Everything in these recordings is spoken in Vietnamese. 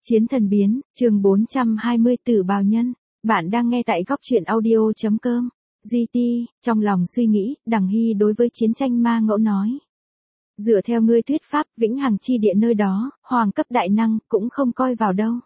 Chiến thần biến, chương 420 Tử bào nhân. Bạn đang nghe tại góc truyện audio.com. GT, trong lòng suy nghĩ, Đằng Hy đối với chiến tranh ma ngẫu nói. Dựa theo ngươi thuyết pháp, vĩnh hằng chi địa nơi đó, hoàng cấp đại năng, cũng không coi vào đâu.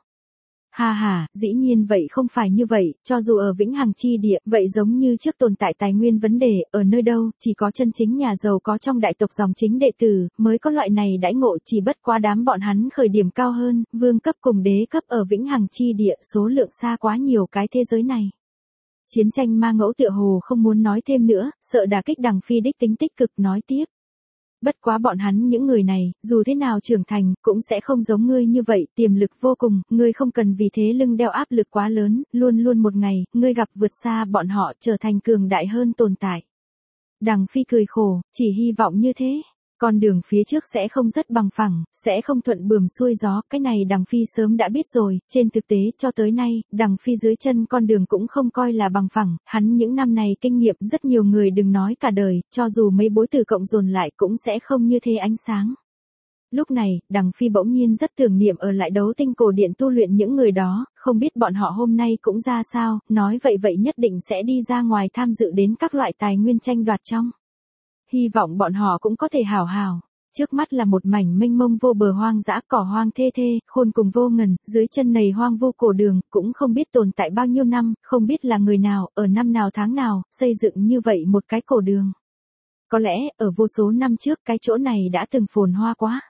Ha, dĩ nhiên vậy không phải như vậy, cho dù ở vĩnh hằng chi địa, vậy giống như trước tồn tại tài nguyên vấn đề, ở nơi đâu, chỉ có chân chính nhà giàu có trong đại tộc dòng chính đệ tử, mới có loại này đãi ngộ, chỉ bất quá đám bọn hắn khởi điểm cao hơn, vương cấp cùng đế cấp ở vĩnh hằng chi địa, số lượng xa quá nhiều cái thế giới này. Chiến tranh ma ngẫu tựa hồ không muốn nói thêm nữa, sợ đả kích Đằng Phi đích tính tích cực nói tiếp. Bất quá bọn hắn những người này, dù thế nào trưởng thành, cũng sẽ không giống ngươi như vậy, tiềm lực vô cùng, ngươi không cần vì thế lưng đeo áp lực quá lớn, luôn một ngày, ngươi gặp vượt xa bọn họ trở thành cường đại hơn tồn tại. Đằng Phi cười khổ, chỉ hy vọng như thế. Con đường phía trước sẽ không rất bằng phẳng, sẽ không thuận buồm xuôi gió, cái này Đằng Phi sớm đã biết rồi, trên thực tế cho tới nay, Đằng Phi dưới chân con đường cũng không coi là bằng phẳng, hắn những năm này kinh nghiệm rất nhiều người đừng nói cả đời, cho dù mấy bối tử cộng dồn lại cũng sẽ không như thế ánh sáng. Lúc này, Đằng Phi bỗng nhiên rất tưởng niệm ở lại đấu tinh cổ điện tu luyện những người đó, không biết bọn họ hôm nay cũng ra sao, nói vậy nhất định sẽ đi ra ngoài tham dự đến các loại tài nguyên tranh đoạt trong. Hy vọng bọn họ cũng có thể hảo hảo. Trước mắt là một mảnh mênh mông vô bờ hoang dã cỏ hoang thê, khôn cùng vô ngần, dưới chân này hoang vu cổ đường, cũng không biết tồn tại bao nhiêu năm, không biết là người nào, ở năm nào tháng nào, xây dựng như vậy một cái cổ đường. Có lẽ, ở vô số năm trước cái chỗ này đã từng phồn hoa quá.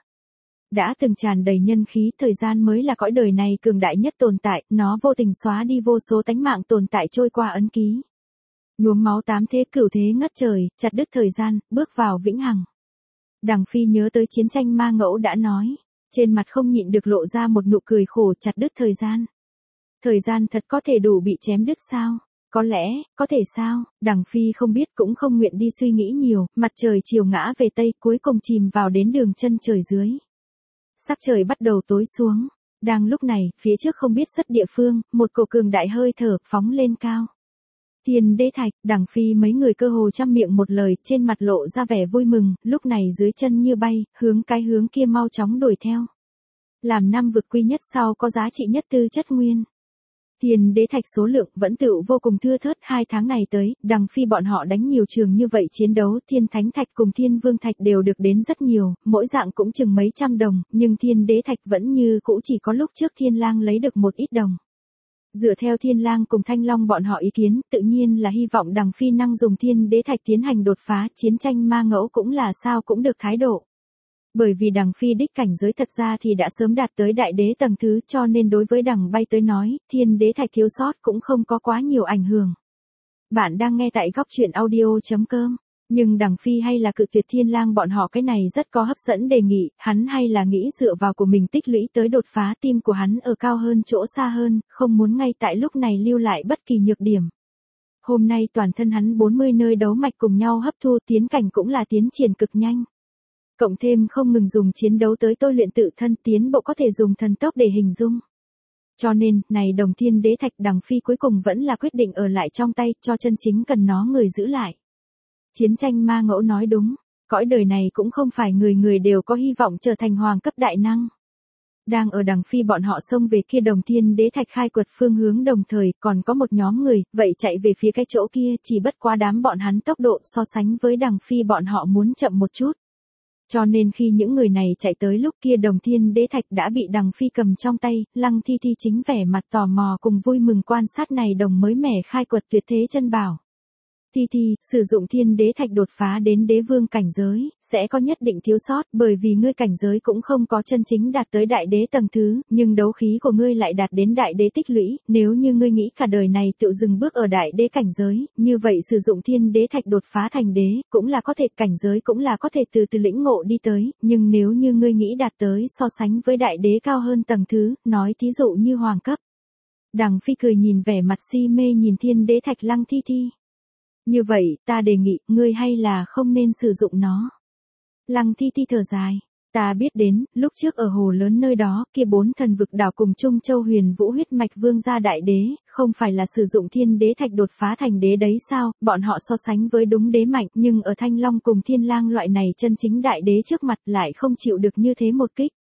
Đã từng tràn đầy nhân khí, thời gian mới là cõi đời này cường đại nhất tồn tại, nó vô tình xóa đi vô số tánh mạng tồn tại trôi qua ấn ký. Nhuốm máu tám thế cửu thế ngất trời, chặt đứt thời gian, bước vào vĩnh hằng. Đằng Phi nhớ tới chiến tranh ma ngẫu đã nói, trên mặt không nhịn được lộ ra một nụ cười khổ, chặt đứt thời gian. Thời gian thật có thể đủ bị chém đứt sao? Có lẽ, có thể sao? Đằng Phi không biết cũng không nguyện đi suy nghĩ nhiều, mặt trời chiều ngã về tây cuối cùng chìm vào đến đường chân trời dưới. Sắc trời bắt đầu tối xuống. Đang lúc này, phía trước không biết rất địa phương, một cổ cường đại hơi thở phóng lên cao. Thiên đế thạch, Đằng Phi mấy người cơ hồ trăm miệng một lời, trên mặt lộ ra vẻ vui mừng, lúc này dưới chân như bay, hướng kia mau chóng đuổi theo. Làm năm vực quy nhất sau có giá trị nhất tư chất nguyên. Thiên đế thạch số lượng vẫn tựu vô cùng thưa thớt, 2 tháng này tới, Đằng Phi bọn họ đánh nhiều trường như vậy chiến đấu, thiên thánh thạch cùng thiên vương thạch đều được đến rất nhiều, mỗi dạng cũng chừng mấy trăm đồng, nhưng thiên đế thạch vẫn như cũ chỉ có lúc trước thiên lang lấy được một ít đồng. Dựa theo Thiên Lang cùng Thanh Long bọn họ ý kiến, tự nhiên là hy vọng Đằng Phi năng dùng thiên đế thạch tiến hành đột phá, chiến tranh ma ngẫu cũng là sao cũng được thái độ. Bởi vì Đằng Phi đích cảnh giới thật ra thì đã sớm đạt tới đại đế tầng thứ, cho nên đối với Đằng bay tới nói, thiên đế thạch thiếu sót cũng không có quá nhiều ảnh hưởng. Bạn đang nghe tại góc truyện audio.com. Nhưng Đằng Phi hay là cự tuyệt Thiên Lang bọn họ, cái này rất có hấp dẫn đề nghị, hắn hay là nghĩ dựa vào của mình tích lũy tới đột phá, tim của hắn ở cao hơn chỗ xa hơn, không muốn ngay tại lúc này lưu lại bất kỳ nhược điểm. Hôm nay toàn thân hắn 40 nơi đấu mạch cùng nhau hấp thu, tiến cảnh cũng là tiến triển cực nhanh. Cộng thêm không ngừng dùng chiến đấu tới tôi luyện tự thân, tiến bộ có thể dùng thần tốc để hình dung. Cho nên, này đồng thiên đế thạch Đằng Phi cuối cùng vẫn là quyết định ở lại trong tay, cho chân chính cần nó người giữ lại. Chiến tranh ma ngẫu nói đúng, cõi đời này cũng không phải người người đều có hy vọng trở thành hoàng cấp đại năng. Đang ở Đằng Phi bọn họ xông về kia đồng thiên đế thạch khai quật phương hướng đồng thời, còn có một nhóm người, vậy chạy về phía cái chỗ kia, chỉ bất quá đám bọn hắn tốc độ so sánh với Đằng Phi bọn họ muốn chậm một chút. Cho nên khi những người này chạy tới lúc kia đồng thiên đế thạch đã bị Đằng Phi cầm trong tay, Lăng Thi Thi chính vẻ mặt tò mò cùng vui mừng quan sát này đồng mới mẻ khai quật tuyệt thế chân bảo. Thi, sử dụng thiên đế thạch đột phá đến đế vương cảnh giới, sẽ có nhất định thiếu sót, bởi vì ngươi cảnh giới cũng không có chân chính đạt tới đại đế tầng thứ, nhưng đấu khí của ngươi lại đạt đến đại đế tích lũy, nếu như ngươi nghĩ cả đời này tự dừng bước ở đại đế cảnh giới, như vậy sử dụng thiên đế thạch đột phá thành đế, cũng là có thể, cảnh giới cũng là có thể từ từ lĩnh ngộ đi tới, nhưng nếu như ngươi nghĩ đạt tới so sánh với đại đế cao hơn tầng thứ, nói thí dụ như hoàng cấp. Đằng Phi cười nhìn vẻ mặt si mê nhìn thiên đế thạch Lăng Thi. Như vậy, ta đề nghị, ngươi hay là không nên sử dụng nó. Lăng Thi thở dài. Ta biết đến, lúc trước ở hồ lớn nơi đó, kia 4 thần vực đảo cùng Trung Châu Huyền Vũ huyết mạch vương gia đại đế, không phải là sử dụng thiên đế thạch đột phá thành đế đấy sao, bọn họ so sánh với đúng đế mạnh, nhưng ở Thanh Long cùng Thiên Lang loại này chân chính đại đế trước mặt lại không chịu được như thế một kích.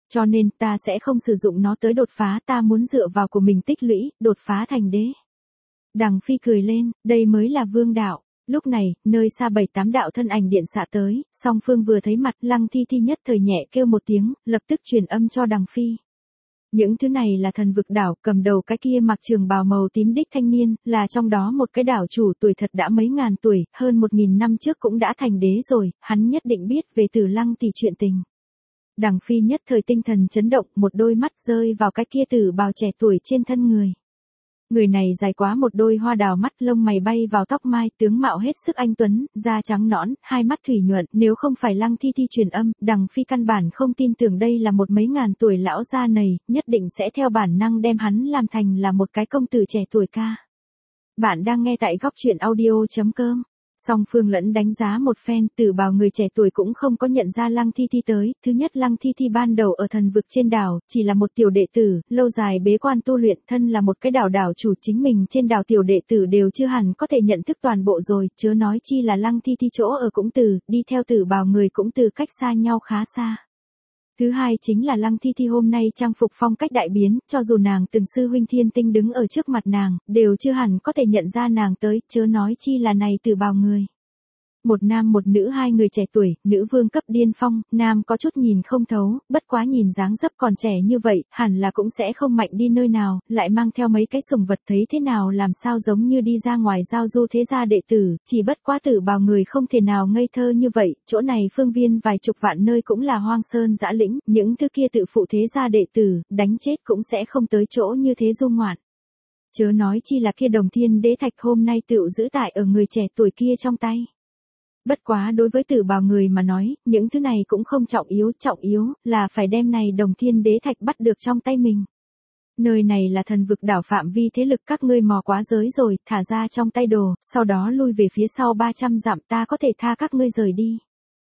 Cho nên ta sẽ không sử dụng nó tới đột phá, ta muốn dựa vào của mình tích lũy, đột phá thành đế. Đằng Phi cười lên, đây mới là vương đạo. Lúc này, nơi xa 7-8 đạo thân ảnh điện xạ tới, song phương vừa thấy mặt Lăng Thi Thi nhất thời nhẹ kêu một tiếng, lập tức truyền âm cho Đằng Phi. Những thứ này là thần vực đảo, cầm đầu cái kia mặc trường bào màu tím đích thanh niên, là trong đó một cái đảo chủ tuổi thật đã mấy ngàn tuổi, hơn 1000 năm trước cũng đã thành đế rồi, hắn nhất định biết về Tử Lăng tỷ chuyện tình. Đằng Phi nhất thời tinh thần chấn động, một đôi mắt rơi vào cái kia tử bào trẻ tuổi trên thân người. Người này dài quá một đôi hoa đào mắt, lông mày bay vào tóc mai, tướng mạo hết sức anh tuấn, da trắng nõn, hai mắt thủy nhuận, nếu không phải Lăng Thi Thi truyền âm, Đằng Phi căn bản không tin tưởng đây là một mấy ngàn tuổi lão gia này, nhất định sẽ theo bản năng đem hắn làm thành là một cái công tử trẻ tuổi ca. Bạn đang nghe tại góc truyện audio.com. Song phương lẫn đánh giá một phen, tử bào người trẻ tuổi cũng không có nhận ra Lăng Thi Thi tới. Thứ nhất, Lăng Thi Thi ban đầu ở thần vực trên đảo, chỉ là một tiểu đệ tử, lâu dài bế quan tu luyện, thân là một cái đảo chủ, chính mình trên đảo tiểu đệ tử đều chưa hẳn có thể nhận thức toàn bộ rồi, chớ nói chi là Lăng Thi Thi chỗ ở cũng từ, đi theo tử bào người cũng từ cách xa nhau khá xa. Thứ hai chính là Lăng Thi Thi hôm nay trang phục phong cách đại biến, cho dù nàng từng sư huynh Thiên Tinh đứng ở trước mặt nàng, đều chưa hẳn có thể nhận ra nàng tới, chớ nói chi là này tử bào người. Một nam một nữ, hai người trẻ tuổi, nữ vương cấp điên phong, nam có chút nhìn không thấu, bất quá nhìn dáng dấp còn trẻ như vậy, hẳn là cũng sẽ không mạnh đi nơi nào, lại mang theo mấy cái sùng vật, thấy thế nào làm sao giống như đi ra ngoài giao du thế gia đệ tử, chỉ bất quá tử bào người không thể nào ngây thơ như vậy, chỗ này phương viên vài chục vạn nơi cũng là hoang sơn dã lĩnh, những thứ kia tự phụ thế gia đệ tử, đánh chết cũng sẽ không tới chỗ như thế du ngoạn. Chớ nói chi là kia Đồng Thiên Đế Thạch hôm nay tựu giữ tại ở người trẻ tuổi kia trong tay. Bất quá đối với tử bào người mà nói, những thứ này cũng không trọng yếu là phải đem này Đồng Thiên Đế Thạch bắt được trong tay mình. Nơi này là thần vực đảo phạm vi thế lực, các ngươi mò quá giới rồi, thả ra trong tay đồ, sau đó lui về phía sau 300 dặm, ta có thể tha các ngươi rời đi.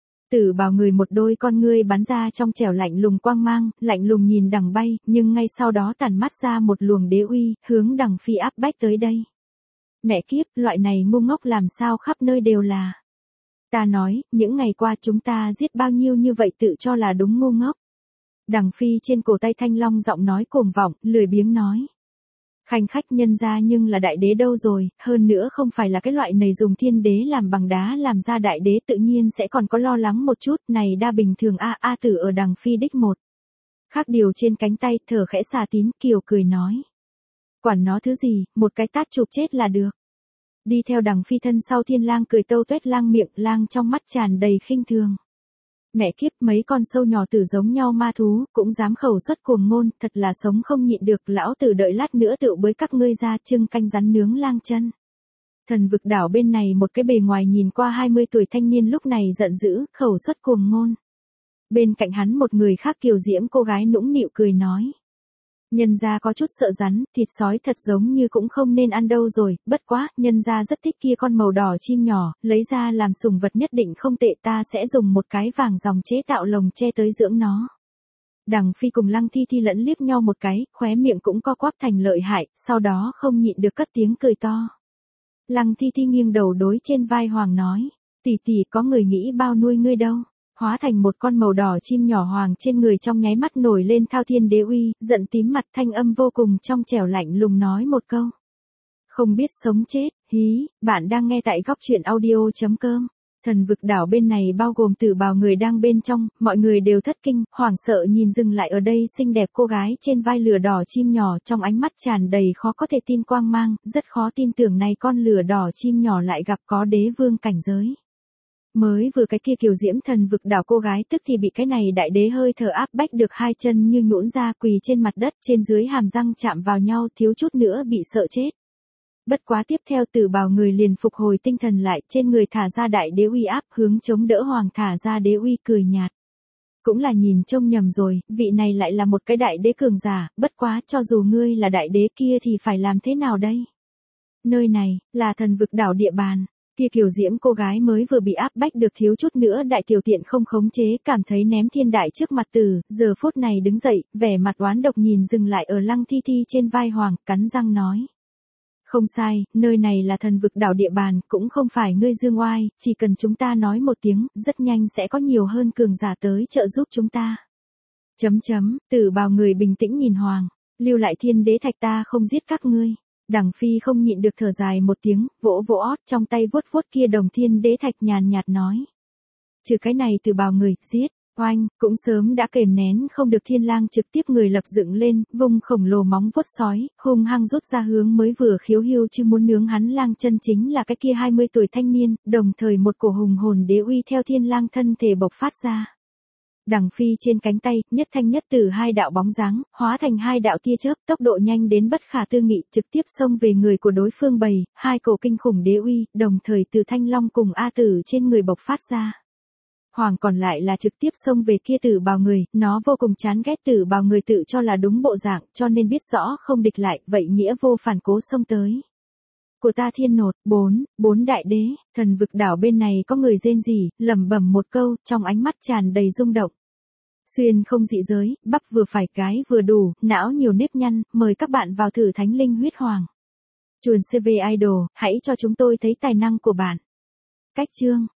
Tử bào người một đôi con ngươi bắn ra trong trẻo lạnh lùng quang mang, lạnh lùng nhìn Đằng bay, nhưng ngay sau đó tản mắt ra một luồng đế uy, hướng Đằng Phi áp bách tới đây. Mẹ kiếp, loại này ngu ngốc làm sao khắp nơi đều là. Ta nói, những ngày qua chúng ta giết bao nhiêu như vậy tự cho là đúng ngu ngốc. Đằng Phi trên cổ tay thanh long giọng nói cuồng vọng, lười biếng nói. Khanh khách, nhân ra nhưng là đại đế đâu rồi, hơn nữa không phải là cái loại này dùng thiên đế làm bằng đá làm ra đại đế, tự nhiên sẽ còn có lo lắng một chút, này đa bình thường a tử ở Đằng Phi đích một. Khác điều trên cánh tay, thở khẽ xà tín, kiều cười nói. Quản nó thứ gì, một cái tát chụp chết là được. Đi theo Đằng Phi thân sau Thiên Lang cười tâu tuét, lang miệng, lang trong mắt tràn đầy khinh thường. Mẹ kiếp, mấy con sâu nhỏ tử giống nhau ma thú, cũng dám khẩu xuất cuồng ngôn, thật là sống không nhịn được, lão tử đợi lát nữa tựu bới các ngươi ra trưng canh rắn nướng lang chân. Thần vực đảo bên này một cái bề ngoài nhìn qua 20 tuổi thanh niên lúc này giận dữ, khẩu xuất cuồng ngôn. Bên cạnh hắn một người khác kiều diễm cô gái nũng nịu cười nói. Nhân gia có chút sợ rắn, thịt sói thật giống như cũng không nên ăn đâu rồi, bất quá, nhân gia rất thích kia con màu đỏ chim nhỏ, lấy ra làm sủng vật nhất định không tệ, ta sẽ dùng một cái vàng dòng chế tạo lồng che tới dưỡng nó. Đằng Phi cùng Lăng Thi Thi lẫn liếc nhau một cái, khóe miệng cũng co quắp thành lợi hại, sau đó không nhịn được cất tiếng cười to. Lăng Thi Thi nghiêng đầu đối trên vai Hoàng nói, tỷ tỷ có người nghĩ bao nuôi ngươi đâu. Hóa thành một con màu đỏ chim nhỏ Hoàng trên người trong nháy mắt nổi lên thao thiên đế uy, giận tím mặt, thanh âm vô cùng trong trẻo lạnh lùng nói một câu. Không biết sống chết, hí, bạn đang nghe tại góc truyện audio.com. Thần vực đảo bên này bao gồm tử bào người đang bên trong, mọi người đều thất kinh, hoảng sợ nhìn dừng lại ở đây xinh đẹp cô gái trên vai lửa đỏ chim nhỏ, trong ánh mắt tràn đầy khó có thể tin quang mang, rất khó tin tưởng này con lửa đỏ chim nhỏ lại gặp có đế vương cảnh giới. Mới vừa cái kia kiều diễm thần vực đảo cô gái tức thì bị cái này đại đế hơi thở áp bách được, hai chân như nhũn ra, quỳ trên mặt đất, trên dưới hàm răng chạm vào nhau, thiếu chút nữa bị sợ chết. Bất quá tiếp theo tử bào người liền phục hồi tinh thần lại, trên người thả ra đại đế uy áp, hướng chống đỡ Hoàng thả ra đế uy, cười nhạt. Cũng là nhìn trông nhầm rồi, vị này lại là một cái đại đế cường giả, bất quá cho dù ngươi là đại đế kia thì phải làm thế nào đây? Nơi này, là thần vực đảo địa bàn. Kia kiều diễm cô gái mới vừa bị áp bách được, thiếu chút nữa đại tiểu tiện không khống chế, cảm thấy ném thiên đại trước mặt tử, giờ phút này đứng dậy, vẻ mặt oán độc nhìn dừng lại ở Lăng Thi Thi trên vai Hoàng, cắn răng nói. Không sai, nơi này là thần vực đảo địa bàn, cũng không phải ngươi dương oai, chỉ cần chúng ta nói một tiếng, rất nhanh sẽ có nhiều hơn cường giả tới trợ giúp chúng ta. Tử bào người bình tĩnh nhìn Hoàng, lưu lại thiên đế thạch ta không giết các ngươi. Đằng Phi không nhịn được thở dài một tiếng, vỗ vỗ ót trong tay vuốt vuốt kia đồng thiên đế thạch nhàn nhạt nói. Trừ cái này Tử bào người, giết. Oanh, cũng sớm đã kềm nén không được Thiên Lang trực tiếp người lập dựng lên, vung khổng lồ móng vuốt sói, hung hăng rút ra hướng mới vừa khiếu hiu chứ muốn nướng hắn lang chân chính là cái kia 20 tuổi thanh niên, đồng thời một cổ hùng hồn đế uy theo Thiên Lang thân thể bộc phát ra. Đằng Phi trên cánh tay, nhất thanh nhất tử hai đạo bóng dáng, hóa thành hai đạo tia chớp, tốc độ nhanh đến bất khả tư nghị, trực tiếp xông về người của đối phương bầy, hai cổ kinh khủng đế uy, đồng thời từ Thanh Long cùng A Tử trên người bộc phát ra. Hoàng còn lại là trực tiếp xông về kia Tử bào người, nó vô cùng chán ghét Tử bào người tự cho là đúng bộ dạng, cho nên biết rõ không địch lại, vậy nghĩa vô phản cố xông tới. Của ta thiên nột, bốn đại đế, thần vực đảo bên này có người rên rỉ, lẩm bẩm một câu, trong ánh mắt tràn đầy rung động. Xuyên không dị giới, bắp vừa phải cái vừa đủ, não nhiều nếp nhăn, mời các bạn vào thử Thánh Linh Huyết Hoàng. Chuồn CV Idol, hãy cho chúng tôi thấy tài năng của bạn. Cách chương